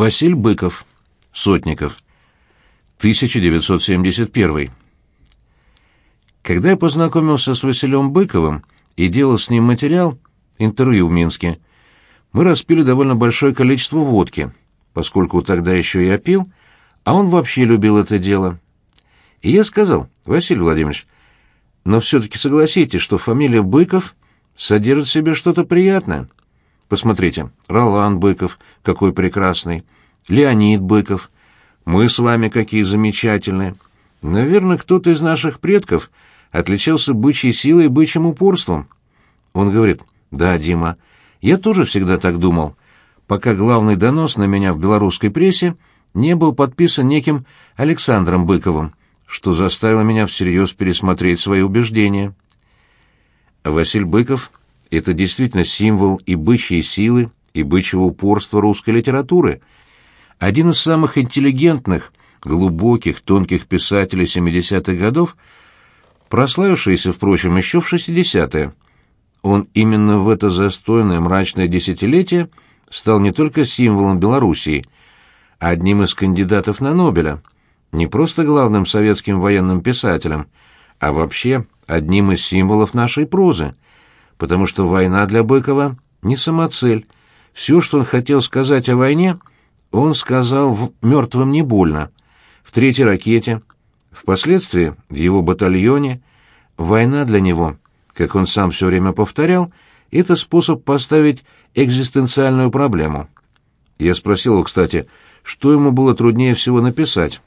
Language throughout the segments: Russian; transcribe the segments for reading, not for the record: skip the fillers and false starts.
Василь Быков. Сотников. 1971. Когда я познакомился с Василем Быковым и делал с ним материал, интервью в Минске, мы распили довольно большое количество водки, поскольку тогда еще я пил, а он вообще любил это дело. И я сказал: Василий Владимирович, но все-таки согласитесь, что фамилия Быков содержит в себе что-то приятное. Посмотрите, Ролан Быков, какой прекрасный, Леонид Быков, мы с вами какие замечательные. Наверное, кто-то из наших предков отличался бычьей силой и бычьим упорством. Он говорит: да, Дима, я тоже всегда так думал, пока главный донос на меня в белорусской прессе не был подписан неким Александром Быковым, что заставило меня всерьез пересмотреть свои убеждения. Василь Быков — это действительно символ и бычьей силы, и бычьего упорства русской литературы, один из самых интеллигентных, глубоких, тонких писателей 70-х годов, прославившийся, впрочем, еще в 60-е. Он именно в это застойное мрачное десятилетие стал не только символом Белоруссии, а одним из кандидатов на Нобеля, не просто главным советским военным писателем, а вообще одним из символов нашей прозы, потому что война для Быкова не самоцель. Все, что он хотел сказать о войне, он сказал в «Мертвым не больно», в «Третьей ракете», впоследствии в его батальоне. Война для него, как он сам все время повторял, это способ поставить экзистенциальную проблему. Я спросил его, кстати, что ему было труднее всего написать.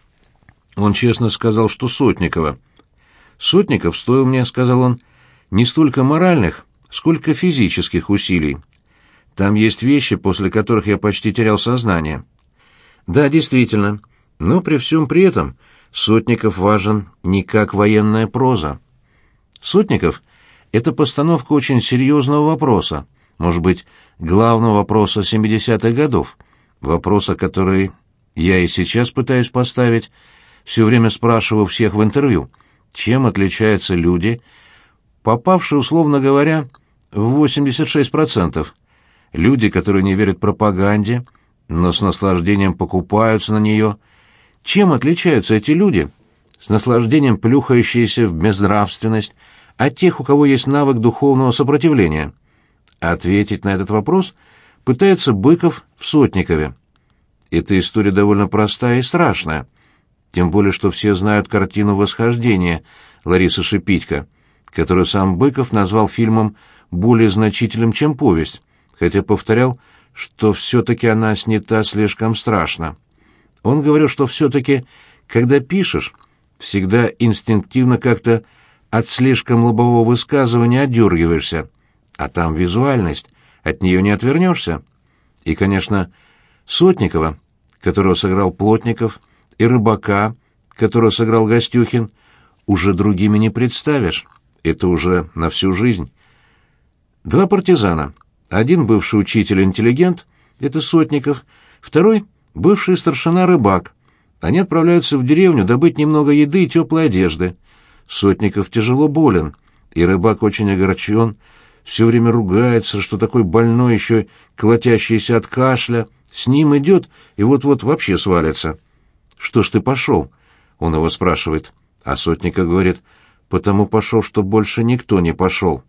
Он честно сказал, что Сотникова. «Сотников стоил мне, — сказал он, — не столько моральных, сколько физических усилий. Там есть вещи, после которых я почти терял сознание». Да, действительно, но при всем при этом Сотников важен не как военная проза. Сотников — это постановка очень серьезного вопроса, может быть, главного вопроса 70-х годов, вопроса, который я и сейчас пытаюсь поставить, все время спрашиваю всех в интервью: чем отличаются люди, попавшие, условно говоря, в 86%, люди, которые не верят пропаганде, но с наслаждением покупаются на нее, чем отличаются эти люди, с наслаждением плюхающиеся в безнравственность, от тех, у кого есть навык духовного сопротивления? Ответить на этот вопрос пытается Быков в Сотникове. Эта история довольно простая и страшная, тем более что все знают картину «Восхождение» Ларисы Шипитько, которую сам Быков назвал фильмом более значительным, чем повесть, хотя повторял, что все-таки она снята слишком страшно. Он говорил, что все-таки, когда пишешь, всегда инстинктивно как-то от слишком лобового высказывания отдергиваешься, а там визуальность, от нее не отвернешься. И, конечно, Сотникова, которого сыграл Плотников, и Рыбака, которого сыграл Гостюхин, уже другими не представишь. Это уже на всю жизнь. Два партизана. Один бывший учитель-интеллигент, это Сотников, второй — бывший старшина Рыбак. Они отправляются в деревню добыть немного еды и теплой одежды. Сотников тяжело болен, и Рыбак очень огорчен, все время ругается, что такой больной, еще колотящийся от кашля, с ним идет и вот-вот вообще свалится. «Что ж ты пошел?» — он его спрашивает. А Сотников говорит: «Потому пошел, что больше никто не пошел».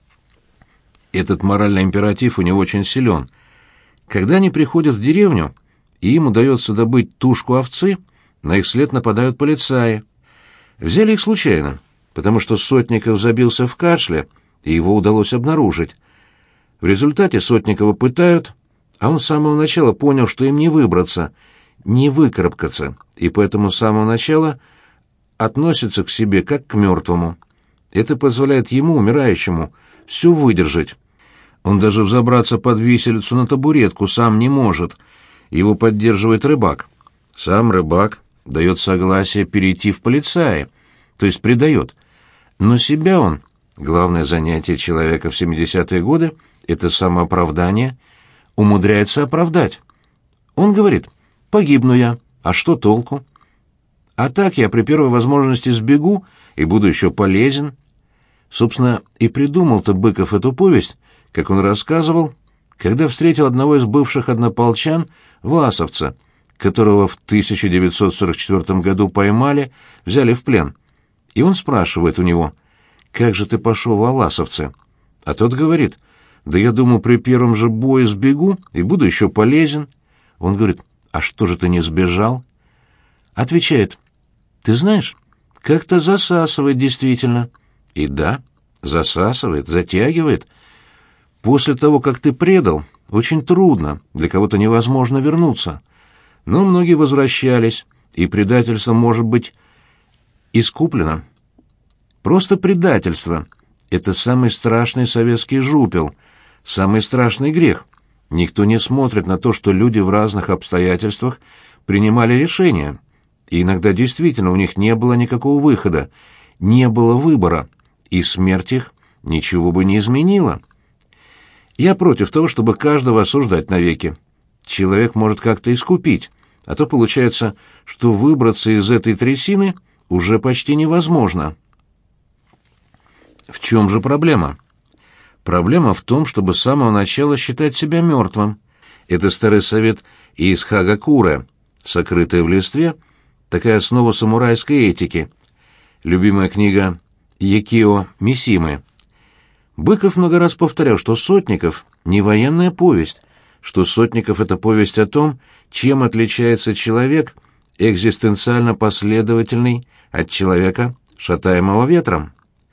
Этот моральный императив у него очень силен. Когда они приходят в деревню, и им удается добыть тушку овцы, на их след нападают полицаи. Взяли их случайно, потому что Сотников забился в кашле, и его удалось обнаружить. В результате Сотникова пытают, а он с самого начала понял, что им не выбраться, не выкарабкаться, и поэтому с самого начала относится к себе как к мертвому. Это позволяет ему, умирающему, все выдержать. Он даже взобраться под виселицу на табуретку сам не может. Его поддерживает Рыбак. Сам Рыбак дает согласие перейти в полицаи, то есть предает. Но себя он, главное занятие человека в 70-е годы, это самооправдание, умудряется оправдать. Он говорит: «Погибну я, а что толку? А так я при первой возможности сбегу и буду еще полезен». Собственно, и придумал-то Быков эту повесть, как он рассказывал, когда встретил одного из бывших однополчан, власовца, которого в 1944 году поймали, взяли в плен. И он спрашивает у него: «Как же ты пошел в власовцы?» А тот говорит: «Да я думаю, при первом же бое сбегу и буду еще полезен». Он говорит: «А что же ты не сбежал?» Отвечает: «Ты знаешь, как-то засасывает действительно». И да, засасывает, затягивает. После того, как ты предал, очень трудно, для кого-то невозможно вернуться. Но многие возвращались, и предательство может быть искуплено. Просто предательство — это самый страшный советский жупел, самый страшный грех. Никто не смотрит на то, что люди в разных обстоятельствах принимали решения, и иногда действительно у них не было никакого выхода, не было выбора, и смерть их ничего бы не изменила. Я против того, чтобы каждого осуждать навеки. Человек может как-то искупить, а то получается, что выбраться из этой трясины уже почти невозможно. В чем же проблема? Проблема в том, чтобы с самого начала считать себя мертвым. Это старый совет из Хагакуре, сокрытая в листве, такая основа самурайской этики. Любимая книга Якио Мисимы. Быков много раз повторял, что Сотников — не военная повесть, что Сотников — это повесть о том, чем отличается человек, экзистенциально последовательный, от человека, шатаемого ветром.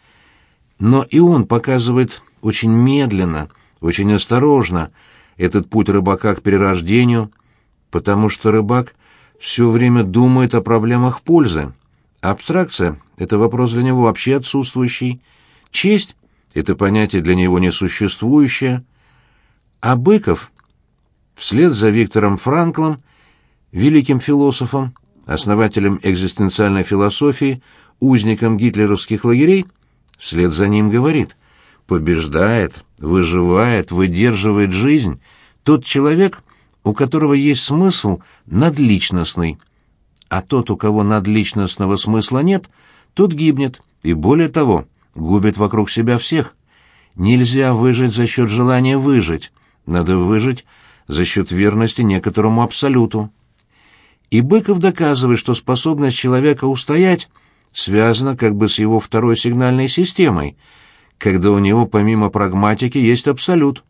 Но и он показывает очень медленно, очень осторожно этот путь рыбака к перерождению, потому что рыбак все время думает о проблемах пользы. Абстракция — это вопрос для него вообще отсутствующий. Честь — это понятие для него несуществующее. А Быков, вслед за Виктором Франклом, великим философом, основателем экзистенциальной философии, узником гитлеровских лагерей, вслед за ним говорит: побеждает, выживает, выдерживает жизнь тот человек, у которого есть смысл надличностный, а тот, у кого надличностного смысла нет, тот гибнет, и более того, губит вокруг себя всех. Нельзя выжить за счет желания выжить, надо выжить за счет верности некоторому абсолюту. И Быков доказывает, что способность человека устоять связана как бы с его второй сигнальной системой, когда у него помимо прагматики есть абсолют.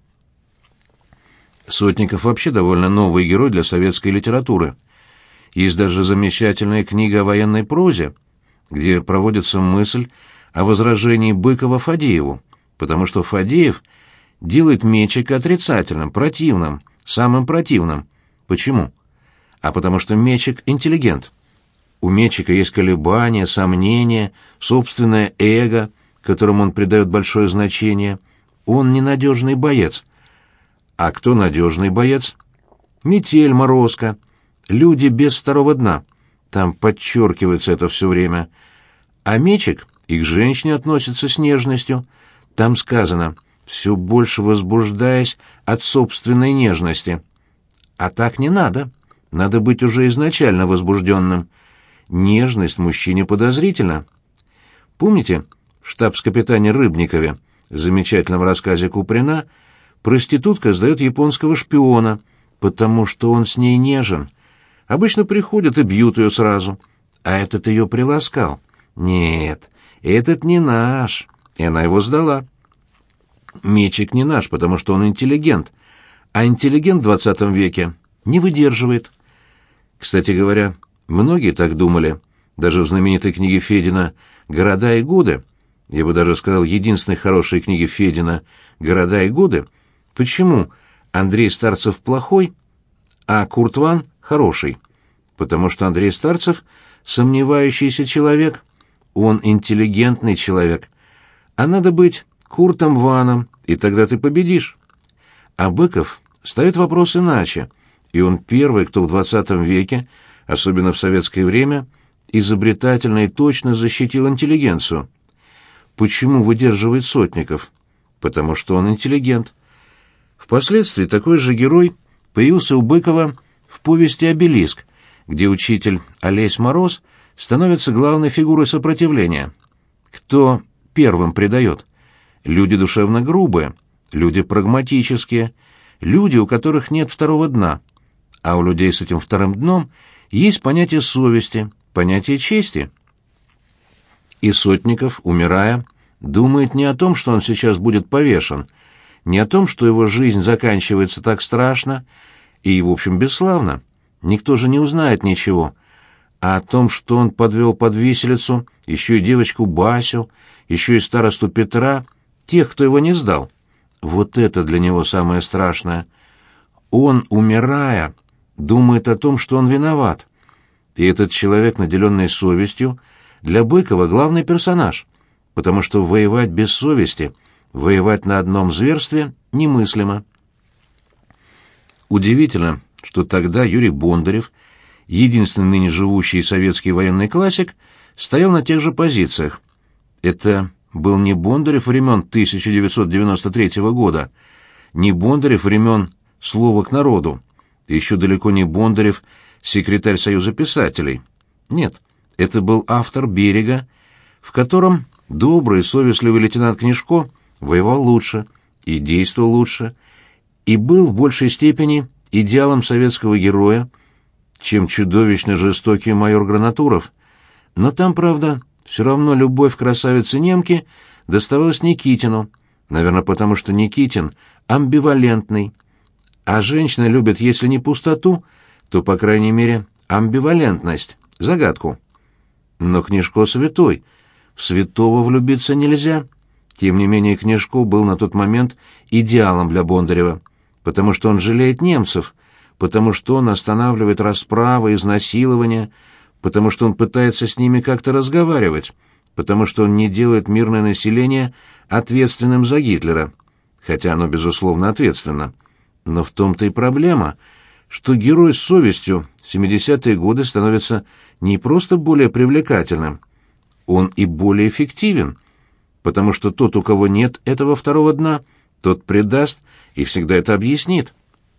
Сотников вообще довольно новый герой для советской литературы. Есть даже замечательная книга о военной прозе, где проводится мысль о возражении Быкова Фадееву, потому что Фадеев делает Мечика отрицательным, противным, самым противным. Почему? А потому что Мечик — интеллигент. У Мечика есть колебания, сомнения, собственное эго, которому он придает большое значение. Он ненадежный боец. А кто надежный боец? Метель, Морозко. Люди без второго дна. Там подчеркивается это все время. А Мечик и к женщине относится с нежностью. Там сказано, все больше возбуждаясь от собственной нежности. А так не надо. Надо быть уже изначально возбужденным. Нежность мужчине подозрительна. Помните, в штабс-капитане Рыбникове, в замечательном рассказе Куприна, проститутка сдает японского шпиона, потому что он с ней нежен. Обычно приходят и бьют ее сразу. А этот ее приласкал. Нет, этот не наш. И она его сдала. Мечик не наш, потому что он интеллигент. А интеллигент в 20 веке не выдерживает. Кстати говоря, многие так думали. Даже в знаменитой книге Федина «Города и годы», я бы даже сказал, единственной хорошей книге Федина «Города и годы», почему Андрей Старцев плохой, а Курт Ван хороший? Потому что Андрей Старцев — сомневающийся человек, он интеллигентный человек. А надо быть Куртом Ваном, и тогда ты победишь. А Быков ставит вопрос иначе, и он первый, кто в 20 веке, особенно в советское время, изобретательно и точно защитил интеллигенцию. Почему выдерживает Сотников? Потому что он интеллигент. Впоследствии такой же герой появился у Быкова в повести «Обелиск», где учитель Олесь Мороз становится главной фигурой сопротивления. Кто первым предает? Люди душевно грубые, люди прагматические, люди, у которых нет второго дна, а у людей с этим вторым дном есть понятие совести, понятие чести. И Сотников, умирая, думает не о том, что он сейчас будет повешен, не о том, что его жизнь заканчивается так страшно и, в общем, бесславно, никто же не узнает ничего, а о том, что он подвел под виселицу еще и девочку Басю, еще и старосту Петра, тех, кто его не сдал. Вот это для него самое страшное. Он, умирая, думает о том, что он виноват. И этот человек, наделенный совестью, для Быкова главный персонаж, потому что воевать без совести, воевать на одном зверстве немыслимо. Удивительно, что тогда Юрий Бондарев, единственный ныне живущий советский военный классик, стоял на тех же позициях. Это был не Бондарев времен 1993 года, не Бондарев времен «Слова к народу», еще далеко не Бондарев, секретарь Союза писателей. Нет, это был автор «Берега», в котором добрый, совестливый лейтенант Книжко воевал лучше и действовал лучше, и был в большей степени идеалом советского героя, чем чудовищно жестокий майор Гранатуров. Но там, правда, все равно любовь красавицы-немки доставалась Никитину, наверное, потому что Никитин амбивалентный, а женщины любят, если не пустоту, то, по крайней мере, амбивалентность, загадку. Но Книжко святой, в святого влюбиться нельзя. Тем не менее, Книжко был на тот момент идеалом для Бондарева, потому что он жалеет немцев, потому что он останавливает расправы, изнасилования, потому что он пытается с ними как-то разговаривать, потому что он не делает мирное население ответственным за Гитлера, хотя оно, безусловно, ответственно. Но в том-то и проблема, что герой с совестью в 70-е годы становится не просто более привлекательным, он и более эффективен, потому что тот, у кого нет этого второго дна, тот предаст и всегда это объяснит.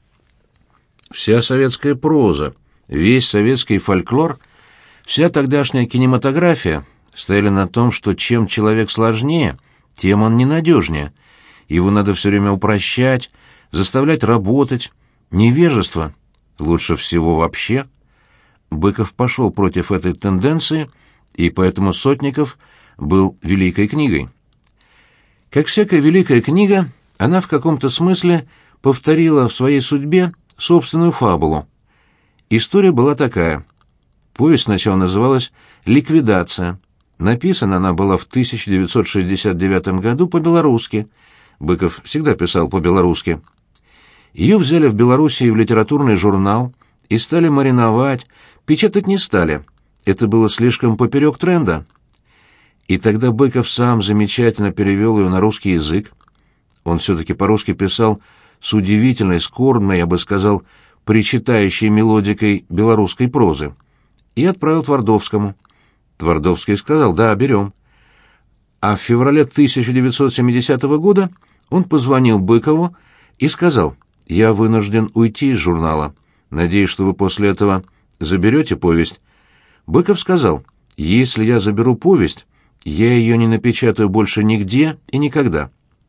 Вся советская проза, весь советский фольклор, вся тогдашняя кинематография стояли на том, что чем человек сложнее, тем он ненадежнее. Его надо все время упрощать, заставлять работать. Невежество лучше всего вообще. Быков пошел против этой тенденции, и поэтому Сотников был великой книгой. Как всякая великая книга, она в каком-то смысле повторила в своей судьбе собственную фабулу. История была такая. Повесть сначала называлась «Ликвидация». Написана она была в 1969 году по-белорусски. Быков всегда писал по-белорусски. Ее взяли в Белоруссии в литературный журнал и стали мариновать, печатать не стали. Это было слишком поперек тренда. И тогда Быков сам замечательно перевел ее на русский язык. Он все-таки по-русски писал с удивительной, скорбной, я бы сказал, причитающей мелодикой белорусской прозы. И отправил Твардовскому. Твардовский сказал: «Да, берем». А в феврале 1970 года он позвонил Быкову и сказал: «Я вынужден уйти из журнала. Надеюсь, что вы после этого заберете повесть». Быков сказал: «Если я заберу повесть, я ее не напечатаю больше нигде и никогда».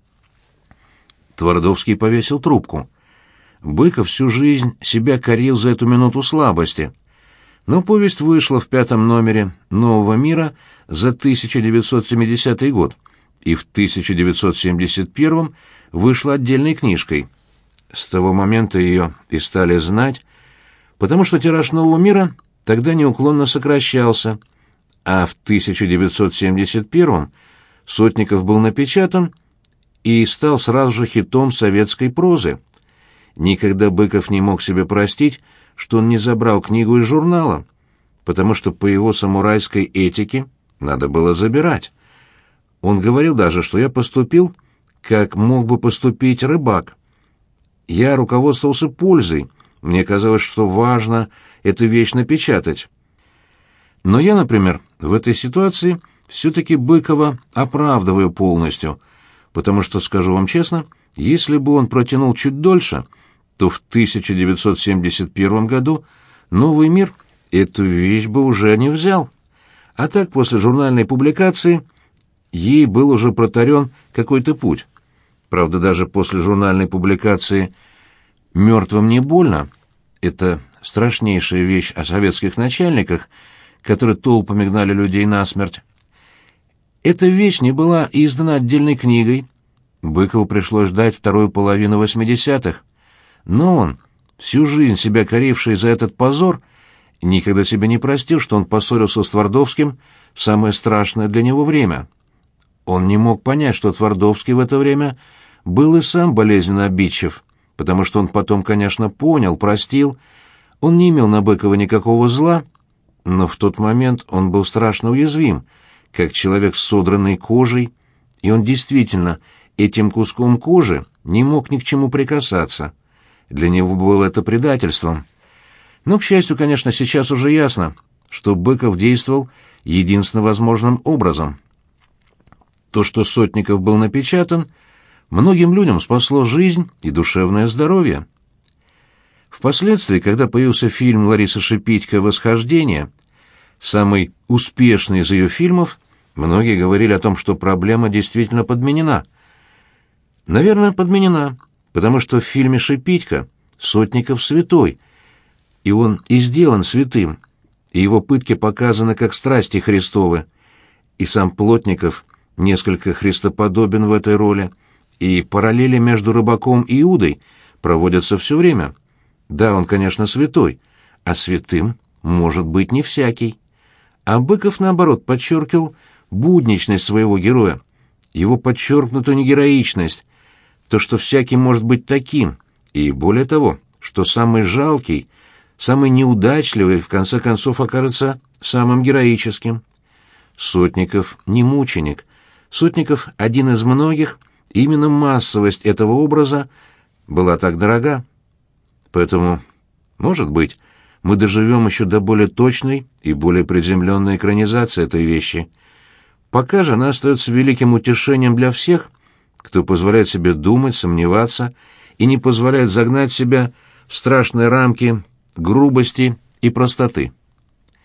Твардовский повесил трубку. Быков всю жизнь себя корил за эту минуту слабости. Но повесть вышла в 5-м номере «Нового мира» за 1970 год и в 1971 вышла отдельной книжкой. С того момента ее и стали знать, потому что тираж «Нового мира» тогда неуклонно сокращался, а в 1971 Сотников был напечатан и стал сразу же хитом советской прозы. Никогда Быков не мог себе простить, что он не забрал книгу из журнала, потому что по его самурайской этике надо было забирать. Он говорил даже, что я поступил, как мог бы поступить рыбак. Я руководствовался пользой, мне казалось, что важно эту вещь напечатать. Но я, например, в этой ситуации все-таки Быкова оправдываю полностью, потому что, скажу вам честно, если бы он протянул чуть дольше, то в 1971 году «Новый мир» эту вещь бы уже не взял. А так, после журнальной публикации, ей был уже протарен какой-то путь. Правда, даже после журнальной публикации «Мертвым не больно» — это страшнейшая вещь о советских начальниках, которые толпами гнали людей насмерть. Эта вещь не была издана отдельной книгой. Быкову пришлось ждать вторую половину 80-х. Но он, всю жизнь себя коривший за этот позор, никогда себе не простил, что он поссорился с Твардовским в самое страшное для него время. Он не мог понять, что Твардовский в это время был и сам болезненно обидчив, потому что он потом, конечно, понял, простил. Он не имел на Быкова никакого зла, но в тот момент он был страшно уязвим, как человек с содранной кожей, и он действительно этим куском кожи не мог ни к чему прикасаться. Для него было это предательством. Но, к счастью, конечно, сейчас уже ясно, что Быков действовал единственно возможным образом. То, что Сотников был напечатан, многим людям спасло жизнь и душевное здоровье. Впоследствии, когда появился фильм Ларисы Шипитько «Восхождение», самый успешный из ее фильмов, многие говорили о том, что проблема действительно подменена. Наверное, подменена, потому что в фильме «Шипитько» Сотников святой, и он и сделан святым, и его пытки показаны как страсти Христовы, и сам Плотников несколько христоподобен в этой роли, и параллели между Рыбаком и Иудой проводятся все время. Да, он, конечно, святой, а святым может быть не всякий. А Быков, наоборот, подчеркивал будничность своего героя, его подчеркнутую негероичность, то, что всякий может быть таким, и более того, что самый жалкий, самый неудачливый, в конце концов, окажется самым героическим. Сотников не мученик. Сотников — один из многих, и именно массовость этого образа была так дорога. Поэтому, может быть, мы доживем еще до более точной и более приземленной экранизации этой вещи. Пока же она остается великим утешением для всех, кто позволяет себе думать, сомневаться и не позволяет загнать себя в страшные рамки грубости и простоты.